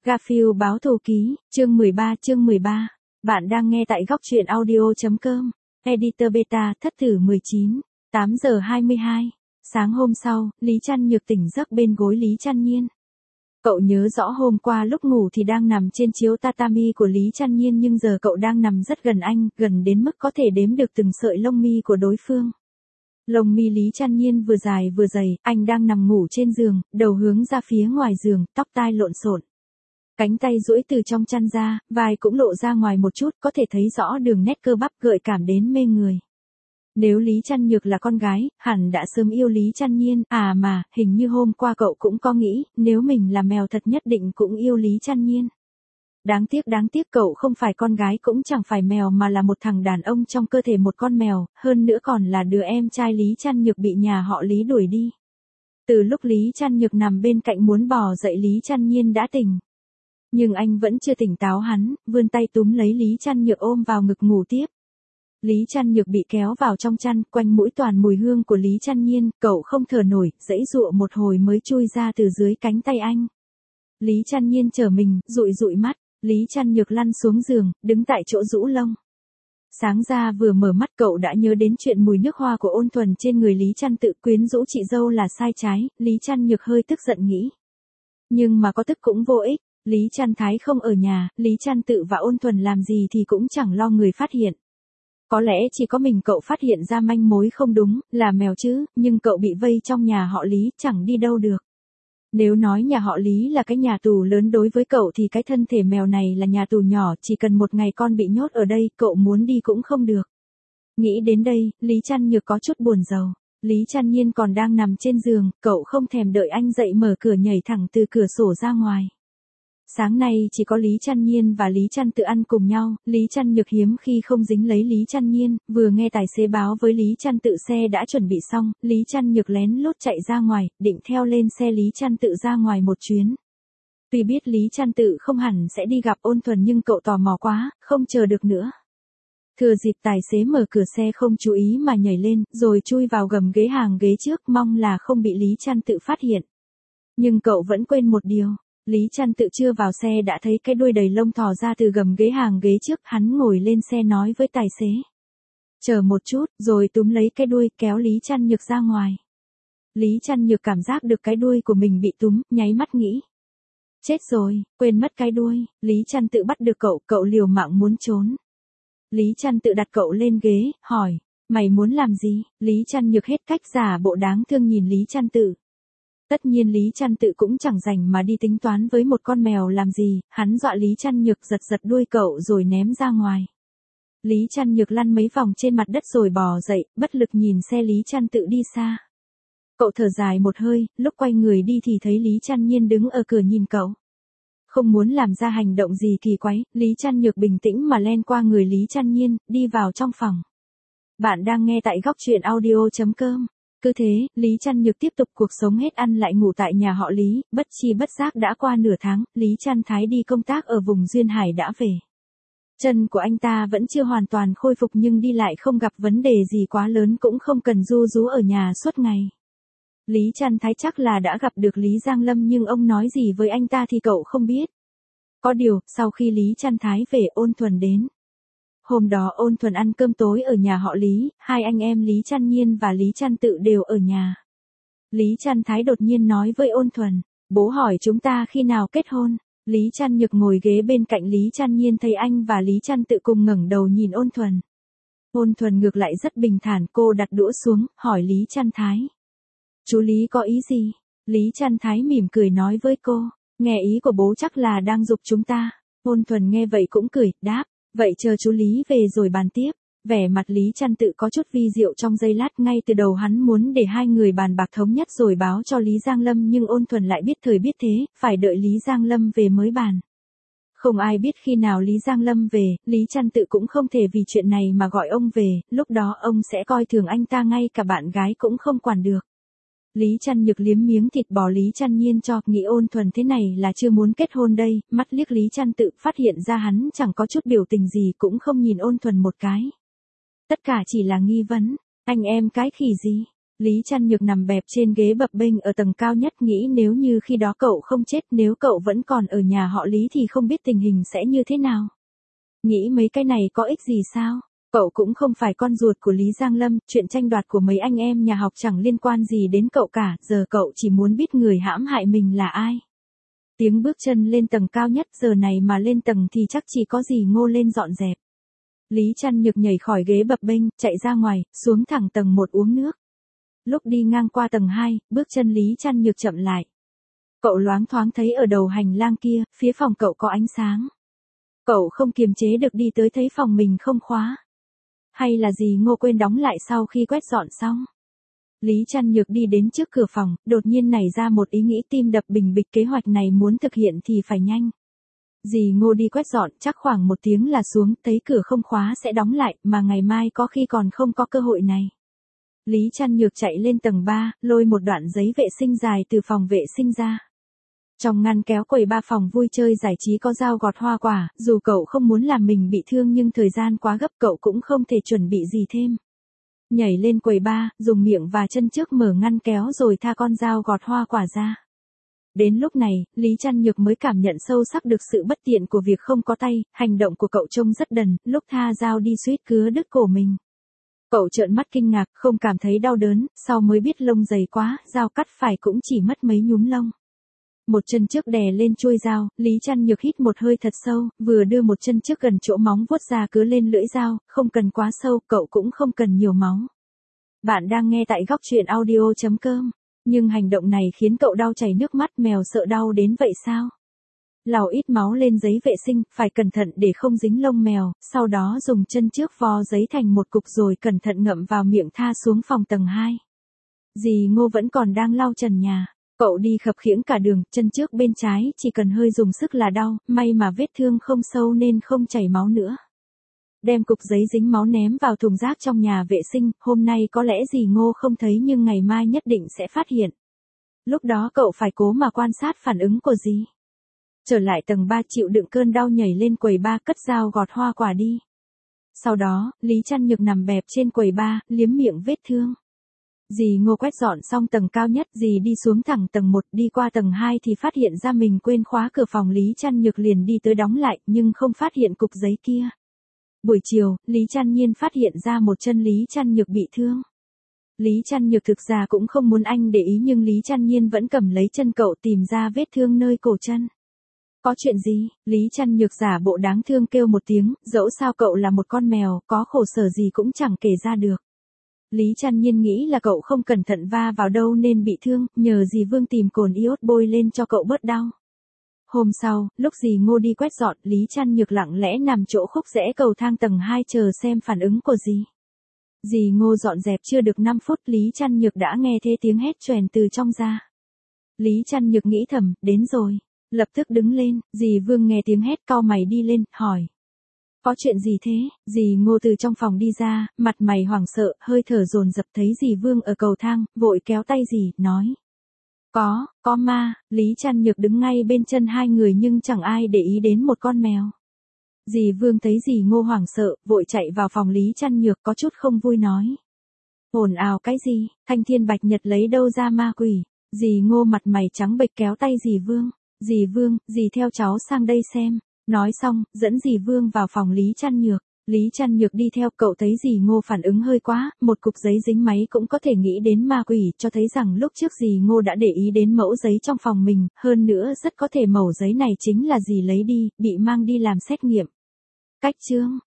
Garfield báo thù ký, chương 13. Bạn đang nghe tại góc truyện audio.com. Editor Beta thất thử 19, 8 giờ 22. Sáng hôm sau, Lý Trăn Nhược tỉnh giấc bên gối Lý Trăn Nhiên. Cậu nhớ rõ hôm qua lúc ngủ thì đang nằm trên chiếu tatami của Lý Trăn Nhiên, nhưng giờ cậu đang nằm rất gần anh, gần đến mức có thể đếm được từng sợi lông mi của đối phương. Lông mi Lý Trăn Nhiên vừa dài vừa dày, anh đang nằm ngủ trên giường, đầu hướng ra phía ngoài giường, tóc tai lộn xộn. Cánh tay duỗi từ trong chăn ra, vai cũng lộ ra ngoài một chút, có thể thấy rõ đường nét cơ bắp gợi cảm đến mê người. Nếu Lý Trăn Nhược là con gái, hẳn đã sớm yêu Lý Trăn Nhiên, mà, hình như hôm qua cậu cũng có nghĩ, nếu mình là mèo thật nhất định cũng yêu Lý Trăn Nhiên. Đáng tiếc cậu không phải con gái cũng chẳng phải mèo mà là một thằng đàn ông trong cơ thể một con mèo, hơn nữa còn là đứa em trai Lý Trăn Nhược bị nhà họ Lý đuổi đi. Từ lúc Lý Trăn Nhược nằm bên cạnh muốn bò dậy Lý Trăn Nhiên đã tỉnh. Nhưng anh vẫn chưa tỉnh táo, hắn vươn tay túm lấy Lý Trăn Nhược ôm vào ngực ngủ tiếp. Lý Trăn Nhược bị kéo vào trong chăn, quanh mũi toàn mùi hương của Lý Trăn Nhiên, cậu không thở nổi, giãy giụa một hồi mới chui ra từ dưới cánh tay anh. Lý Trăn Nhiên trở mình, dụi mắt, Lý Trăn Nhược lăn xuống giường, đứng tại chỗ rũ lông. Sáng ra vừa mở mắt cậu đã nhớ đến chuyện mùi nước hoa của Ôn Thuần trên người Lý Trăn Tự, quyến rũ chị dâu là sai trái, Lý Trăn Nhược hơi tức giận nghĩ. Nhưng mà có tức cũng vô ích, Lý Trăn Thái không ở nhà, Lý Trăn Tự và Ôn Thuần làm gì thì cũng chẳng lo người phát hiện. Có lẽ chỉ có mình cậu phát hiện ra manh mối không đúng, là mèo chứ, nhưng cậu bị vây trong nhà họ Lý, chẳng đi đâu được. Nếu nói nhà họ Lý là cái nhà tù lớn đối với cậu thì cái thân thể mèo này là nhà tù nhỏ, chỉ cần một ngày con bị nhốt ở đây, cậu muốn đi cũng không được. Nghĩ đến đây, Lý Trăn Nhược có chút buồn rầu. Lý Trăn Nhiên còn đang nằm trên giường, cậu không thèm đợi anh dậy mở cửa nhảy thẳng từ cửa sổ ra ngoài. Sáng nay chỉ có Lý Trăn Nhiên và Lý Trăn Tự ăn cùng nhau, Lý Trăn Nhược hiếm khi không dính lấy Lý Trăn Nhiên, vừa nghe tài xế báo với Lý Trăn Tự xe đã chuẩn bị xong, Lý Trăn Nhược lén lút chạy ra ngoài, định theo lên xe Lý Trăn Tự ra ngoài một chuyến. Tuy biết Lý Trăn Tự không hẳn sẽ đi gặp Ôn Thuần nhưng cậu tò mò quá, không chờ được nữa. Thừa dịp tài xế mở cửa xe không chú ý mà nhảy lên, rồi chui vào gầm ghế hàng ghế trước, mong là không bị Lý Trăn Tự phát hiện. Nhưng cậu vẫn quên một điều. Lý Trăn Tự chưa vào xe đã thấy cái đuôi đầy lông thò ra từ gầm ghế hàng ghế trước, hắn ngồi lên xe nói với tài xế. Chờ một chút, rồi túm lấy cái đuôi kéo Lý Trăn Nhược ra ngoài. Lý Trăn Nhược cảm giác được cái đuôi của mình bị túm, nháy mắt nghĩ. Chết rồi, quên mất cái đuôi, Lý Trăn Tự bắt được cậu liều mạng muốn trốn. Lý Trăn Tự đặt cậu lên ghế, hỏi, mày muốn làm gì? Lý Trăn Nhược hết cách giả bộ đáng thương nhìn Lý Trăn Tự. Tất nhiên Lý Trăn Tự cũng chẳng rảnh mà đi tính toán với một con mèo làm gì, hắn dọa Lý Trăn Nhược giật đuôi cậu rồi ném ra ngoài. Lý Trăn Nhược lăn mấy vòng trên mặt đất rồi bò dậy, bất lực nhìn xe Lý Trăn Tự đi xa. Cậu thở dài một hơi, lúc quay người đi thì thấy Lý Trăn Nhiên đứng ở cửa nhìn cậu. Không muốn làm ra hành động gì kỳ quái, Lý Trăn Nhược bình tĩnh mà len qua người Lý Trăn Nhiên, đi vào trong phòng. Bạn đang nghe tại góc truyện audio.com. Cứ thế, Lý Trăn Nhược tiếp tục cuộc sống hết ăn lại ngủ tại nhà họ Lý, bất chi bất giác đã qua nửa tháng, Lý Trăn Thái đi công tác ở vùng Duyên Hải đã về. Chân của anh ta vẫn chưa hoàn toàn khôi phục nhưng đi lại không gặp vấn đề gì quá lớn, cũng không cần ru rú ở nhà suốt ngày. Lý Trăn Thái chắc là đã gặp được Lý Giang Lâm nhưng ông nói gì với anh ta thì cậu không biết. Có điều, sau khi Lý Trăn Thái về Ôn Thuần đến. Hôm đó Ôn Thuần ăn cơm tối ở nhà họ Lý, hai anh em Lý Trăn Nhiên và Lý Trăn Tự đều ở nhà. Lý Trăn Thái đột nhiên nói với Ôn Thuần, bố hỏi chúng ta khi nào kết hôn. Lý Trăn Nhược ngồi ghế bên cạnh Lý Trăn Nhiên thấy anh và Lý Trăn Tự cùng ngẩng đầu nhìn Ôn Thuần. Ôn Thuần ngược lại rất bình thản, cô đặt đũa xuống, hỏi Lý Trăn Thái. Chú Lý có ý gì? Lý Trăn Thái mỉm cười nói với cô, nghe ý của bố chắc là đang giục chúng ta. Ôn Thuần nghe vậy cũng cười, đáp. Vậy chờ chú Lý về rồi bàn tiếp. Vẻ mặt Lý Trăn Tự có chút vi diệu trong giây lát, ngay từ đầu hắn muốn để hai người bàn bạc thống nhất rồi báo cho Lý Giang Lâm nhưng Ôn Thuần lại biết thời biết thế, phải đợi Lý Giang Lâm về mới bàn. Không ai biết khi nào Lý Giang Lâm về, Lý Trăn Tự cũng không thể vì chuyện này mà gọi ông về, lúc đó ông sẽ coi thường anh ta, ngay cả bạn gái cũng không quản được. Lý Trăn Nhược liếm miếng thịt bò Lý Trăn Nhiên cho, nghĩ Ôn Thuần thế này là chưa muốn kết hôn đây, mắt liếc Lý Trăn Tự, phát hiện ra hắn chẳng có chút biểu tình gì, cũng không nhìn Ôn Thuần một cái. Tất cả chỉ là nghi vấn, anh em cái khỉ gì? Lý Trăn Nhược nằm bẹp trên ghế bập bênh ở tầng cao nhất, nghĩ nếu như khi đó cậu không chết, nếu cậu vẫn còn ở nhà họ Lý thì không biết tình hình sẽ như thế nào. Nghĩ mấy cái này có ích gì sao? Cậu cũng không phải con ruột của Lý Giang Lâm, chuyện tranh đoạt của mấy anh em nhà học chẳng liên quan gì đến cậu cả, giờ cậu chỉ muốn biết người hãm hại mình là ai. Tiếng bước chân lên tầng cao nhất, giờ này mà lên tầng thì chắc chỉ có dì Ngô lên dọn dẹp. Lý Trăn Nhược nhảy khỏi ghế bập bênh, chạy ra ngoài, xuống thẳng tầng 1 uống nước. Lúc đi ngang qua tầng 2, bước chân Lý Trăn Nhược chậm lại. Cậu loáng thoáng thấy ở đầu hành lang kia, phía phòng cậu có ánh sáng. Cậu không kiềm chế được đi tới thấy phòng mình không khóa. Hay là dì Ngô quên đóng lại sau khi quét dọn xong? Lý Trăn Nhược đi đến trước cửa phòng, đột nhiên nảy ra một ý nghĩ, tim đập bình bịch, kế hoạch này muốn thực hiện thì phải nhanh. Dì Ngô đi quét dọn, chắc khoảng 1 tiếng là xuống, thấy cửa không khóa sẽ đóng lại, mà ngày mai có khi còn không có cơ hội này. Lý Trăn Nhược chạy lên tầng 3, lôi một đoạn giấy vệ sinh dài từ phòng vệ sinh ra. Trong ngăn kéo quầy ba phòng vui chơi giải trí có dao gọt hoa quả, dù cậu không muốn làm mình bị thương nhưng thời gian quá gấp cậu cũng không thể chuẩn bị gì thêm. Nhảy lên quầy ba, dùng miệng và chân trước mở ngăn kéo rồi tha con dao gọt hoa quả ra. Đến lúc này, Lý Trăn Nhược mới cảm nhận sâu sắc được sự bất tiện của việc không có tay, hành động của cậu trông rất đần, lúc tha dao đi suýt cứa đứt cổ mình. Cậu trợn mắt kinh ngạc, không cảm thấy đau đớn, sau mới biết lông dày quá, dao cắt phải cũng chỉ mất mấy nhúm lông. Một chân trước đè lên chuôi dao, Lý Trăn Nhược hít một hơi thật sâu, vừa đưa một chân trước gần chỗ móng vuốt ra cứa lên lưỡi dao, không cần quá sâu, cậu cũng không cần nhiều máu. Bạn đang nghe tại góc truyện audio.com, nhưng hành động này khiến cậu đau chảy nước mắt, mèo sợ đau đến vậy sao? Lau ít máu lên giấy vệ sinh, phải cẩn thận để không dính lông mèo, sau đó dùng chân trước vò giấy thành một cục rồi cẩn thận ngậm vào miệng tha xuống phòng tầng 2. Dì Ngô vẫn còn đang lau trần nhà. Cậu đi khập khiễng cả đường, chân trước bên trái chỉ cần hơi dùng sức là đau, may mà vết thương không sâu nên không chảy máu nữa. Đem cục giấy dính máu ném vào thùng rác trong nhà vệ sinh, hôm nay có lẽ dì Ngô không thấy nhưng ngày mai nhất định sẽ phát hiện. Lúc đó cậu phải cố mà quan sát phản ứng của dì. Trở lại tầng 3 chịu đựng cơn đau nhảy lên quầy ba cất dao gọt hoa quả đi. Sau đó, Lý Trăn Nhược nằm bẹp trên quầy ba, liếm miệng vết thương. Dì Ngô quét dọn xong tầng cao nhất, dì đi xuống thẳng tầng 1, đi qua tầng 2 thì phát hiện ra mình quên khóa cửa phòng, Lý Trăn Nhược liền đi tới đóng lại, nhưng không phát hiện cục giấy kia. Buổi chiều, Lý Trăn Nhiên phát hiện ra một chân Lý Trăn Nhược bị thương. Lý Trăn Nhược thực ra cũng không muốn anh để ý nhưng Lý Trăn Nhiên vẫn cầm lấy chân cậu tìm ra vết thương nơi cổ chân. Có chuyện gì? Lý Trăn Nhược giả bộ đáng thương kêu một tiếng, dẫu sao cậu là một con mèo, có khổ sở gì cũng chẳng kể ra được. Lý Trăn Nhiên nghĩ là cậu không cẩn thận va vào đâu nên bị thương, nhờ dì Vương tìm cồn iốt bôi lên cho cậu bớt đau. Hôm sau, lúc dì Ngô đi quét dọn, Lý Trăn Nhược lặng lẽ nằm chỗ khúc rẽ cầu thang tầng 2 chờ xem phản ứng của dì. Dì Ngô dọn dẹp chưa được 5 phút, Lý Trăn Nhược đã nghe thấy tiếng hét choèn từ trong ra. Lý Trăn Nhược nghĩ thầm, đến rồi. Lập tức đứng lên, dì Vương nghe tiếng hét cau mày đi lên, hỏi. Có chuyện gì thế? Dì Ngô từ trong phòng đi ra, mặt mày hoảng sợ, hơi thở dồn dập, thấy dì Vương ở cầu thang, vội kéo tay dì, nói. Có ma. Lý Trăn Nhược đứng ngay bên chân hai người nhưng chẳng ai để ý đến một con mèo. Dì Vương thấy dì Ngô hoảng sợ, vội chạy vào phòng Lý Trăn Nhược có chút không vui nói. Ồn ào cái gì, Thanh Thiên Bạch Nhật lấy đâu ra ma quỷ? Dì Ngô mặt mày trắng bệch kéo tay dì Vương. Dì Vương, dì theo cháu sang đây xem. Nói xong, dẫn dì Vương vào phòng Lý Trăn Nhược. Lý Trăn Nhược đi theo, cậu thấy dì Ngô phản ứng hơi quá, một cục giấy dính máy cũng có thể nghĩ đến ma quỷ, cho thấy rằng lúc trước dì Ngô đã để ý đến mẫu giấy trong phòng mình, hơn nữa rất có thể mẩu giấy này chính là dì lấy đi, bị mang đi làm xét nghiệm. Cách chương